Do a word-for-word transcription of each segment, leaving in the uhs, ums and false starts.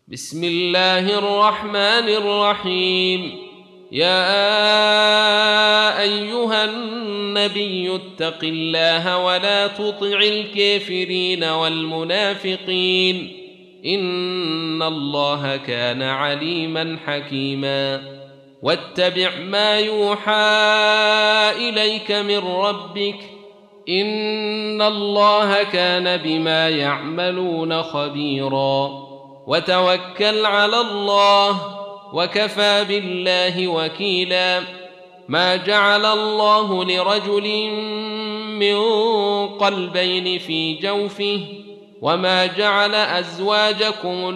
بسم الله الرحمن الرحيم. يا أيها النبي اتق الله ولا تطع الكافرين والمنافقين إن الله كان عليما حكيما. واتبع ما يوحى إليك من ربك إن الله كان بما يعملون خبيرا. وتوكل على الله وكفى بالله وكيلا. ما جعل الله لرجل من قلبين في جوفه وما جعل أزواجكم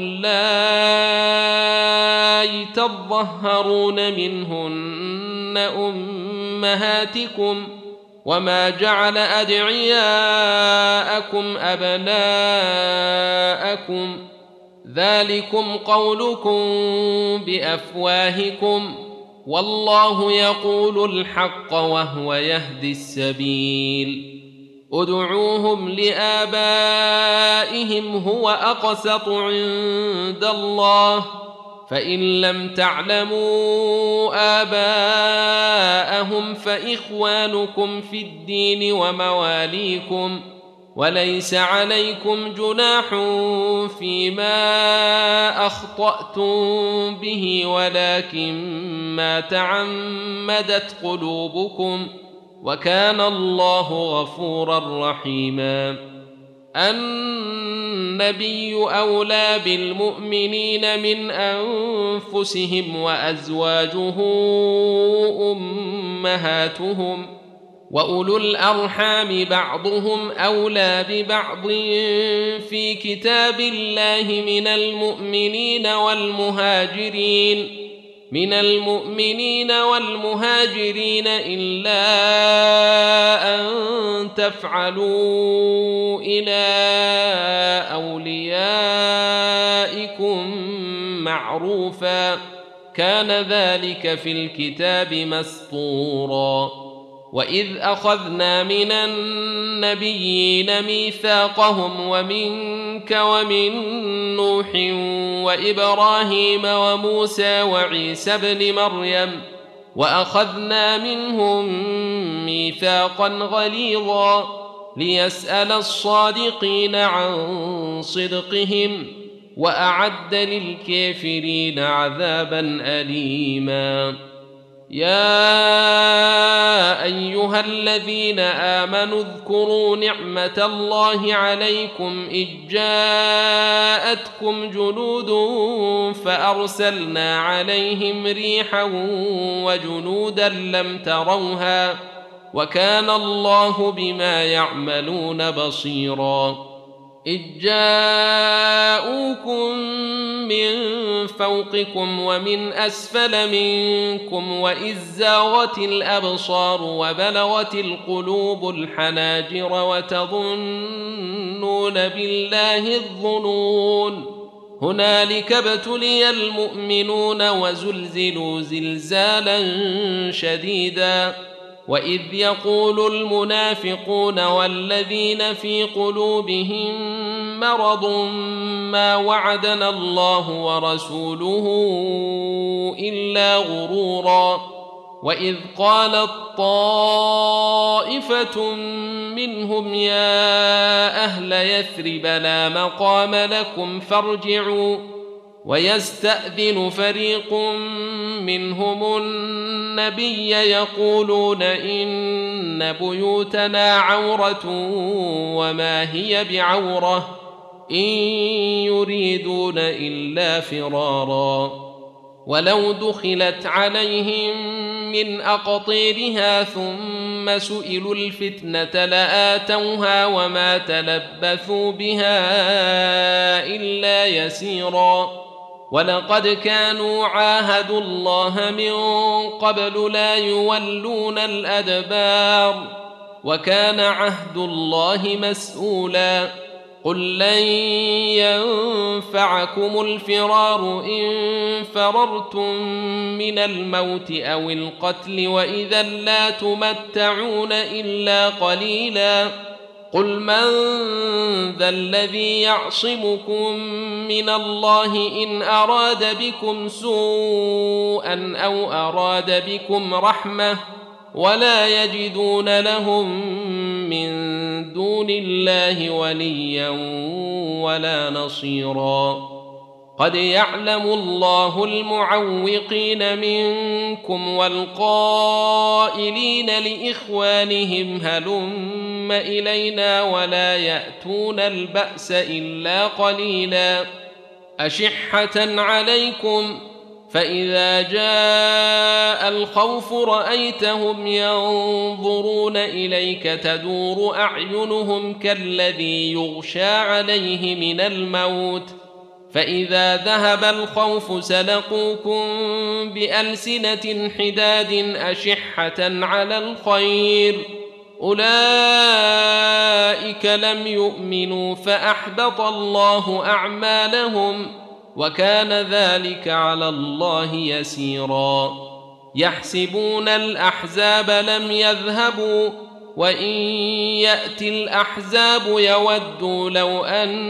اللائي تظهرون منهن أمهاتكم وما جعل أدعياءكم أبناءكم ذلكم قولكم بأفواهكم والله يقول الحق وهو يهدي السبيل. ادعوهم لآبائهم هو أقسط عند الله فإن لم تعلموا آباءهم فإخوانكم في الدين ومواليكم وليس عليكم جناح فيما أخطأتم به ولكن ما تعمدت قلوبكم وكان الله غفورا رحيما. النبي أولى بالمؤمنين من أنفسهم وأزواجه أمهاتهم وأولو الأرحام بعضهم أولى ببعض في كتاب الله من المؤمنين والمهاجرين من المؤمنين والمهاجرين إلا أن تفعلوا إلى أوليائكم معروفا كان ذلك في الكتاب مسطورا. وإذ أخذنا من النبيين ميثاقهم ومنك ومن نوح وإبراهيم وموسى وعيسى ابن مريم وأخذنا منهم ميثاقا غليظا ليسأل الصادقين عن صدقهم وأعد للكافرين عذابا أليما. يا أيها الذين آمنوا اذكروا نعمة الله عليكم إذ جاءتكم جنود فأرسلنا عليهم ريحا وجنودا لم تروها وكان الله بما يعملون بصيرا. إذ جاءوكم من فوقكم ومن أسفل منكم وإذ زاغت الأبصار وبلغت القلوب الحناجر وتظنون بالله الظنون هنالك ابتلي المؤمنون وزلزلوا زلزالا شديدا. وإذ يقول المنافقون والذين في قلوبهم مرض ما وعدنا الله ورسوله إلا غرورا. وإذ قالت طائفة منهم يا أهل يثرب لا مقام لكم فارجعوا ويستأذن فريق منهم النبي يقولون إن بيوتنا عورة وما هي بعورة إن يريدون إلا فرارا. ولو دخلت عليهم من أقطيرها ثم سئلوا الفتنة لآتوها وما تلبثوا بها إلا يسيرا. ولقد كانوا عاهدوا الله من قبل لا يولون الأدبار وكان عهد الله مسؤولا. قل لن ينفعكم الفرار إن فررتم من الموت أو القتل وإذا لا تمتعون إلا قليلا. قل من ذا الذي يعصمكم من الله إن أراد بكم سوءا أو أراد بكم رحمة ولا يجدون لهم من دون الله وليا ولا نصيرا قد يعلم الله المعوقين منكم والقائلين لإخوانهم هلم إلينا ولا يأتون البأس إلا قليلا أشحة عليكم فإذا جاء الخوف رأيتهم ينظرون إليك تدور أعينهم كالذي يغشى عليه من الموت فإذا ذهب الخوف سلقوكم بألسنة حداد أشحة على الخير أولئك لم يؤمنوا فأحبط الله أعمالهم وكان ذلك على الله يسيرا يحسبون الأحزاب لم يذهبوا وإن يأتي الأحزاب يودوا لو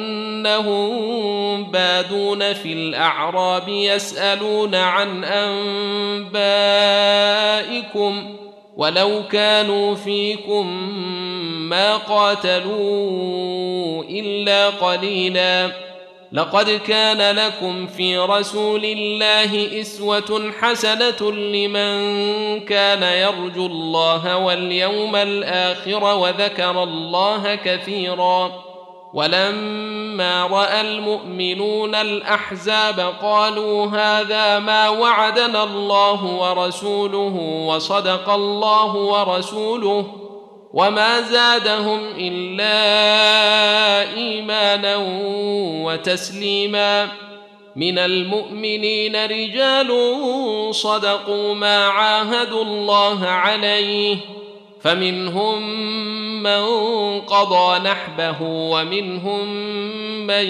أنهم بادون في الأعراب يسألون عن أنبائكم ولو كانوا فيكم ما قاتلوا إلا قليلا لقد كان لكم في رسول الله إسوة حسنة لمن كان يرجو الله واليوم الآخر وذكر الله كثيرا ولما رأى المؤمنون الأحزاب قالوا هذا ما وعدنا الله ورسوله وصدق الله ورسوله وما زادهم إلا إيمانا وتسليما من المؤمنين رجال صدقوا ما عاهدوا الله عليه فمنهم من قضى نحبه ومنهم من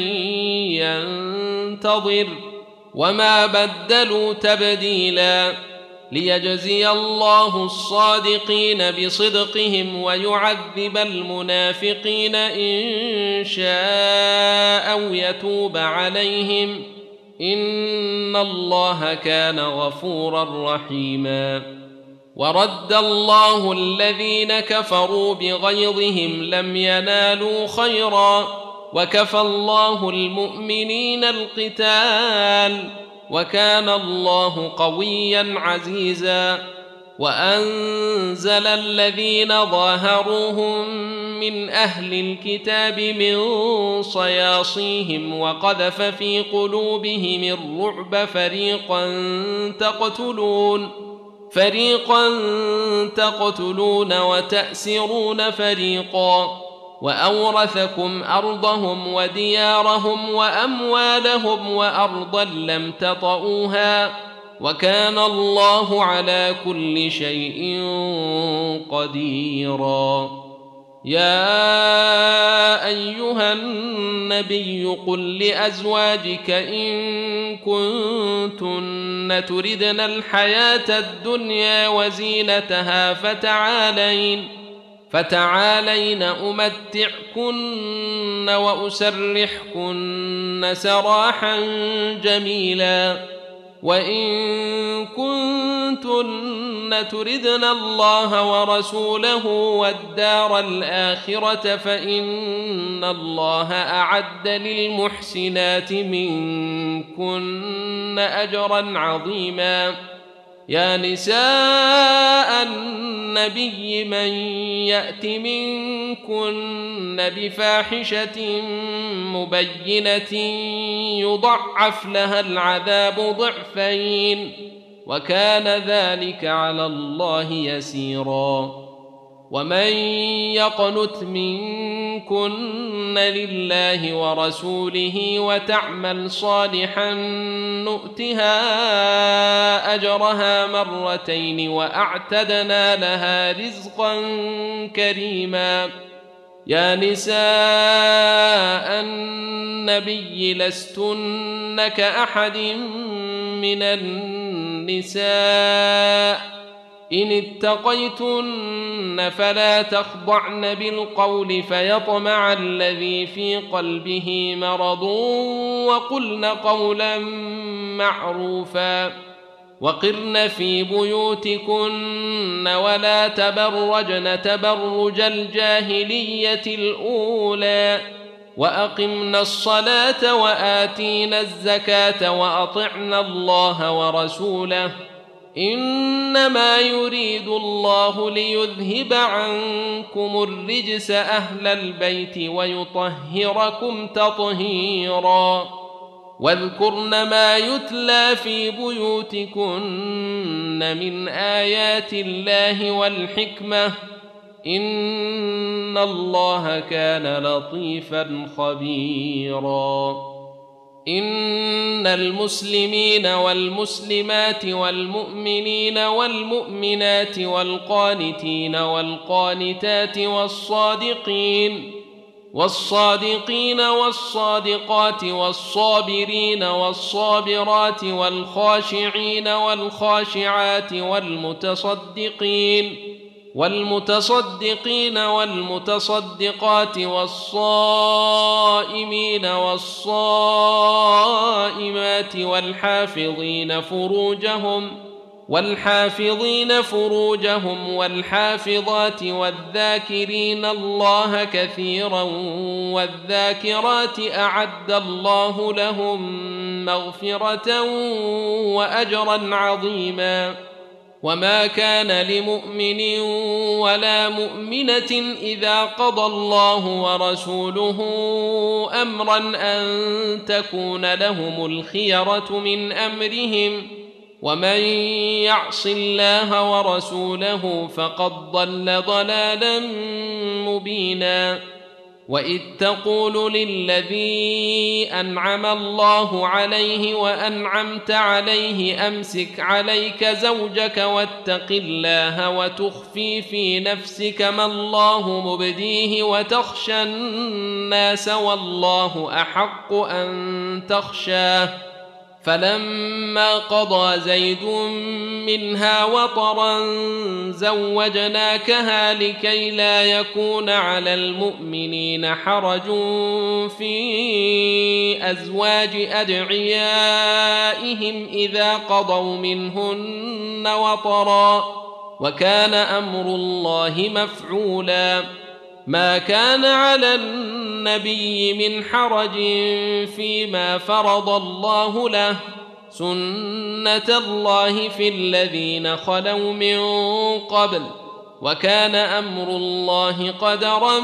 ينتظر وما بدلوا تبديلا ليجزي الله الصادقين بصدقهم ويعذب المنافقين إن شاء أو يتوب عليهم إن الله كان غفورا رحيما ورد الله الذين كفروا بغيظهم لم ينالوا خيرا وكفى الله المؤمنين القتال وكان الله قويا عزيزا وأنزل الذين ظاهروهم من أهل الكتاب من صياصيهم وقذف في قلوبهم الرعب فريقا تقتلون فريقا تقتلون وتأسرون فريقا وأورثكم أرضهم وديارهم وأموالهم وأرضا لم تطئوها وكان الله على كل شيء قديرا يا أيها النبي قل لأزواجك إن كنتن تردن الحياة الدنيا وزينتها فتعالين فتعالين أمتعكن وأسرحكن سراحا جميلا وإن كنتن تردن الله ورسوله والدار الآخرة فإن الله أعد للمحسنات منكن أجرا عظيما يا نساء النبي من يأت منكن بفاحشة مبينة يضعف لها العذاب ضعفين وكان ذلك على الله يسيرا ومن يقنت منكن لله ورسوله وتعمل صالحا نؤتها أجرها مرتين وأعتدنا لها رزقا كريما يا نساء النبي لستن كأحد من النساء إن اتقيتن فلا تخضعن بالقول فيطمع الذي في قلبه مرض وقلن قولا معروفا وقرن في بيوتكن ولا تبرجن تبرج الجاهلية الأولى وأقمنا الصلاة وآتينا الزكاة وأطعنا الله ورسوله إنما يريد الله ليذهب عنكم الرجس أهل البيت ويطهركم تطهيرا واذكرن ما يتلى في بيوتكن من آيات الله والحكمة إن الله كان لطيفا خبيرا إن المسلمين والمسلمات والمؤمنين والمؤمنات والقانتين والقانتات والصادقين والصادقين والصادقات والصابرين والصابرات والخاشعين والخاشعات والمتصدقين والمتصدقين والمتصدقات والصائمين والصائمات والحافظين فروجهم والحافظين فروجهم والحافظات والذاكرين الله كثيرا والذاكرات أعد الله لهم مغفرة وأجرا عظيما وما كان لمؤمن ولا مؤمنة إذا قضى الله ورسوله أمرا أن تكون لهم الخيرة من أمرهم ومن يعص الله ورسوله فقد ضل ضلالا مبينا وإذ تقول للذي أنعم الله عليه وأنعمت عليه أمسك عليك زوجك واتق الله وتخفي في نفسك ما الله مبديه وتخشى الناس والله أحق أن تخشاه فلما قضى زيد منها وطرا زوجناكها لكي لا يكون على المؤمنين حرج في أزواج أدعيائهم إذا قضوا منهن وطرا وكان أمر الله مفعولا ما كان على النبي من حرج فيما فرض الله له سنة الله في الذين خلوا من قبل وكان أمر الله قدرا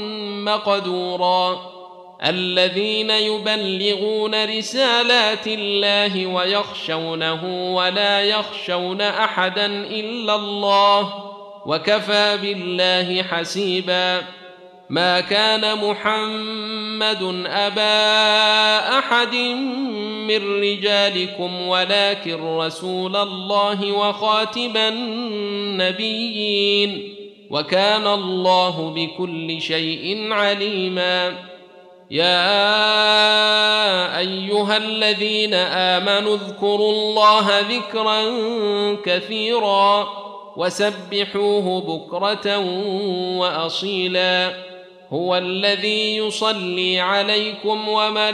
مقدورا الذين يبلغون رسالات الله ويخشونه ولا يخشون أحدا إلا الله وكفى بالله حسيبا ما كان محمد أبا أحد من رجالكم ولكن رسول الله وخاتم النبيين وكان الله بكل شيء عليما يا أيها الذين آمنوا اذكروا الله ذكرا كثيرا وسبحوه بكرة وأصيلا هو الذي يصلي عليكم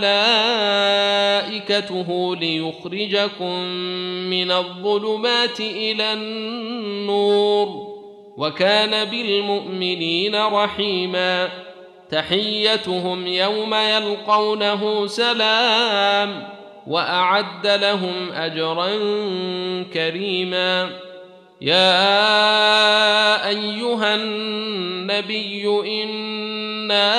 وملائكته ليخرجكم من الظلمات إلى النور وكان بالمؤمنين رحيما تحيتهم يوم يلقونه سلام وأعد لهم أجرا كريما يا أيها النبي إنا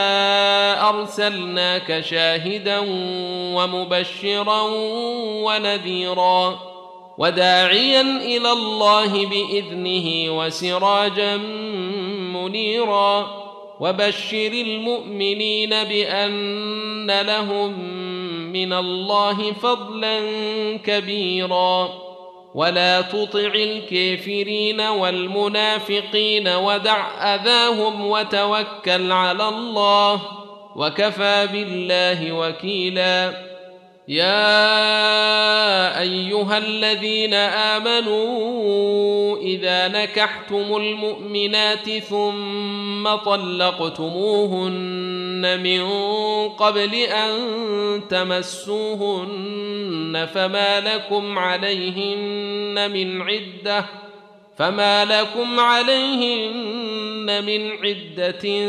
أرسلناك شاهدا ومبشرا ونذيرا وداعيا إلى الله بإذنه وسراجا منيرا وبشر المؤمنين بأن لهم من الله فضلا كبيرا ولا تطع الكافرين والمنافقين ودع أذاهم وتوكل على الله وكفى بالله وكيلا يا أيها الذين آمنوا إذا نكحتم المؤمنات ثم طلقتموهن من قبل أن تمسوهن فما لكم عليهن من عدة فما لكم عليهن من عدة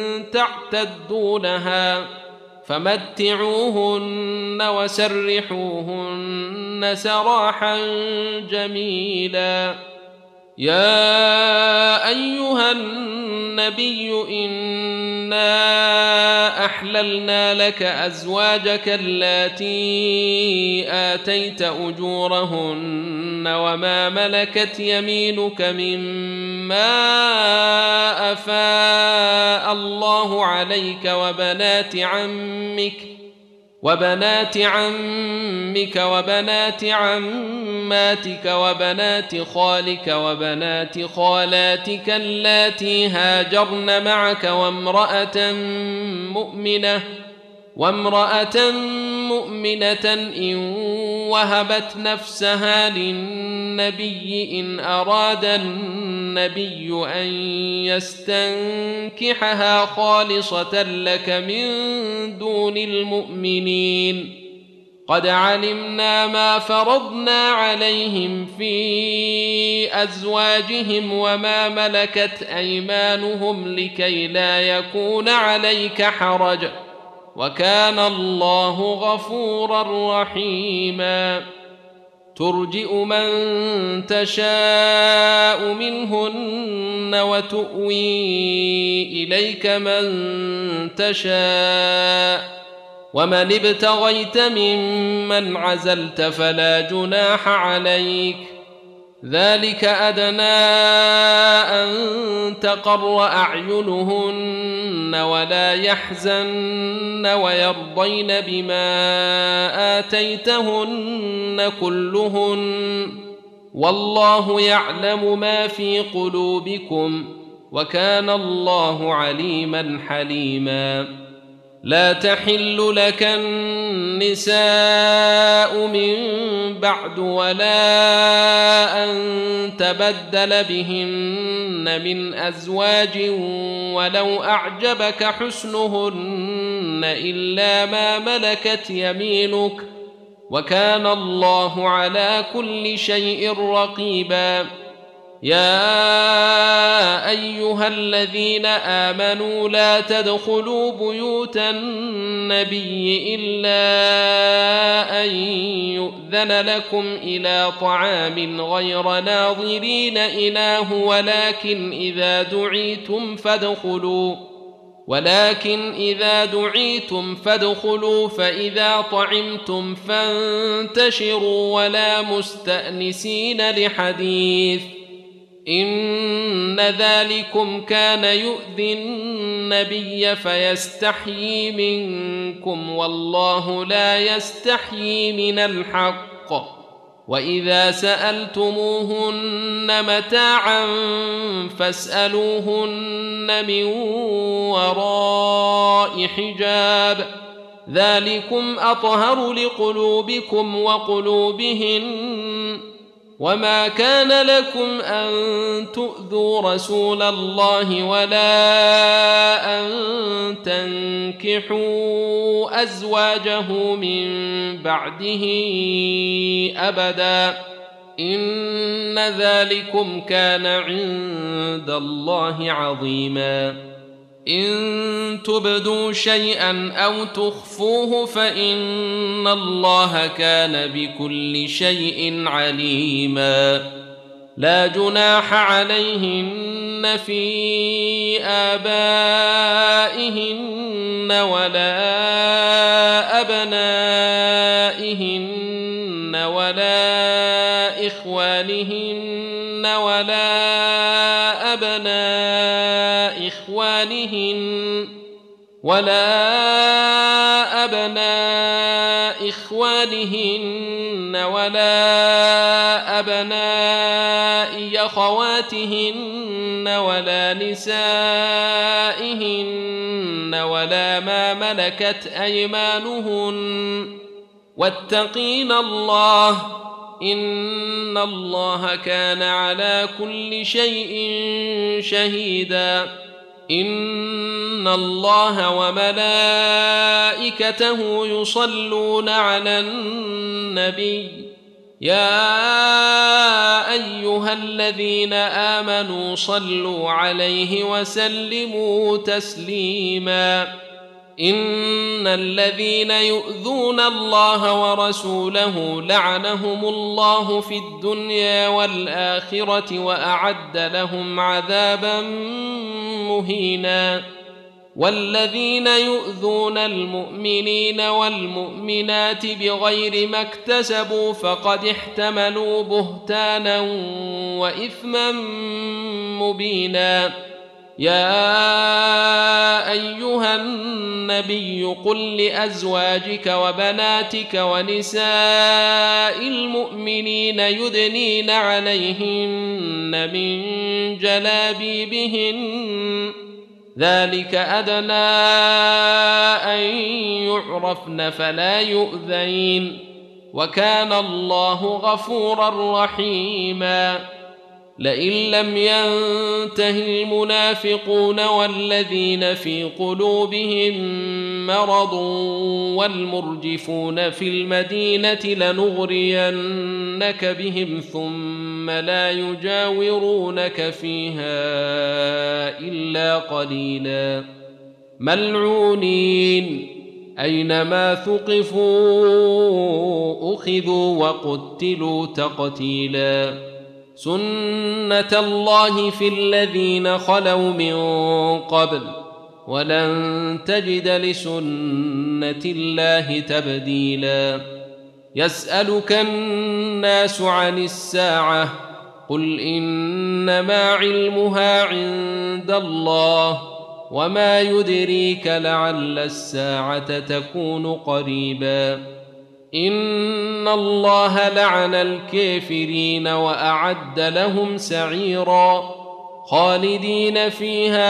تعتدونها فمتعوهن وسرحوهن سراحا جميلا. يا أيها النبي إنا أحللنا لك أزواجك اللاتي آتيت أجورهن وما ملكت يمينك مما أفاء الله عليك وبنات عمك وبنات عمك وبنات عماتك وبنات خالك وبنات خالاتك اللاتي هاجرن معك وامرأة مؤمنة وامرأة مؤمنة إن وهبت نفسها للنبي إن أراد النبي أن يستنكحها خالصة لك من دون المؤمنين. قد علمنا ما فرضنا عليهم في أزواجهم وما ملكت أيمانهم لكي لا يكون عليك حرج وكان الله غفورا رحيما. ترجئ من تشاء منهن وتؤوي إليك من تشاء ومن ابتغيت ممن عزلت فلا جناح عليك ذلك أدنى أن تقر أعينهن ولا يحزن ويرضين بما آتيتهن كلهن والله يعلم ما في قلوبكم وكان الله عليما حليما. لا تحل لك النساء من بعد ولا أن تبدل بهن من أزواج ولو أعجبك حسنهن إلا ما ملكت يمينك وكان الله على كل شيء رقيبا. يا أيها الذين آمنوا لا تدخلوا بيوت النبي إلا أن يؤذن لكم إلى طعام غير ناظرين إناه ولكن إذا دعيتم فادخلوا ولكن إذا دعيتم فادخلوا فإذا طعمتم فانتشروا ولا مستأنسين لحديث إن ذلكم كان يؤذي النبي فيستحيي منكم والله لا يستحيي من الحق. وإذا سألتموهن متاعا فاسألوهن من وراء حجاب ذلكم أطهر لقلوبكم وقلوبهن. وما كان لكم أن تؤذوا رسول الله ولا أن تنكحوا أزواجه من بعده أبدا إن ذلكم كان عند الله عظيما. إن تبدوا شيئا أو تخفوه فإن الله كان بكل شيء عليما. لا جناح عليهن في آبائهن ولا أبنائهن ولا إخوانهن ولا أبناء إخوانهن ولا أبناء إخوانهن ولا أبناء أخواتهن ولا نسائهن ولا ما ملكت أيمانهن واتقين الله إن الله كان على كل شيء شهيدا إن الله وملائكته يصلون على النبي يا أيها الذين آمنوا صلوا عليه وسلموا تسليما إن الذين يؤذون الله ورسوله لعنهم الله في الدنيا والآخرة وأعد لهم عذابا مهينا والذين يؤذون المؤمنين والمؤمنات بغير ما اكتسبوا فقد احتملوا بهتانا وإثما مبينا يا أيها النبي قل لأزواجك وبناتك ونساء المؤمنين يدنين عليهن من جلابيبهن ذلك أدنى أن يعرفن فلا يؤذين وكان الله غفورا رحيما لئن لم ينته المنافقون والذين في قلوبهم مرض والمرجفون في المدينة لنغرينك بهم ثم لا يجاورونك فيها إلا قليلا ملعونين أينما ثقفوا أخذوا وقتلوا تقتيلا سنة الله في الذين خلوا من قبل ولن تجد لسنة الله تبديلا يسألك الناس عن الساعة قل إنما علمها عند الله وما يدريك لعل الساعة تكون قريبا إن الله لعن الكافرين وأعد لهم سعيرا خالدين فيها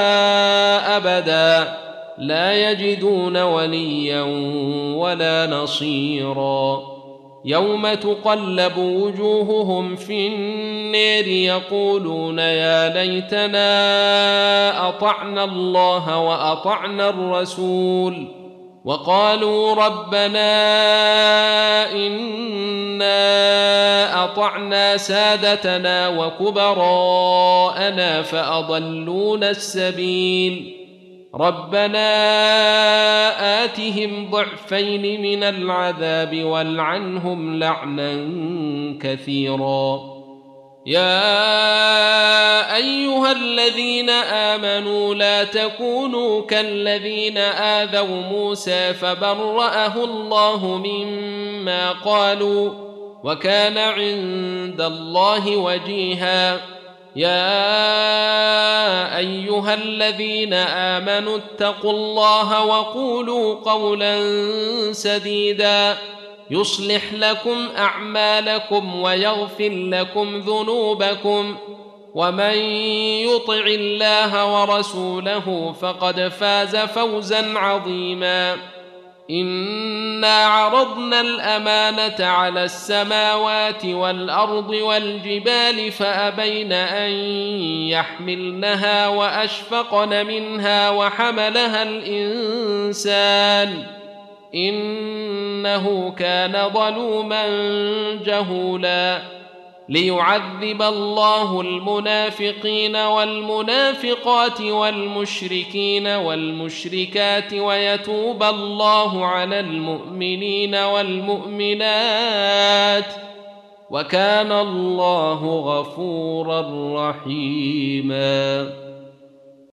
أبدا لا يجدون وليا ولا نصيرا يوم تقلب وجوههم في النار يقولون يا ليتنا أطعنا الله وأطعنا الرسول وقالوا ربنا إنا أطعنا سادتنا وكبراءنا فأضلونا السبيل ربنا آتهم ضعفين من العذاب والعنهم لعنا كثيرا يا أيها الذين آمنوا لا تكونوا كالذين آذوا موسى فبرأه الله مما قالوا وكان عند الله وجيها يا أيها الذين آمنوا اتقوا الله وقولوا قولا سديدا يصلح لكم أعمالكم ويغفر لكم ذنوبكم ومن يطع الله ورسوله فقد فاز فوزا عظيما إنا عرضنا الأمانة على السماوات والأرض والجبال فأبين أن يحملنها وأشفقن منها وحملها الإنسان إنه كان ظلوما جهولا ليعذب الله المنافقين والمنافقات والمشركين والمشركات ويتوب الله على المؤمنين والمؤمنات وكان الله غفورا رحيما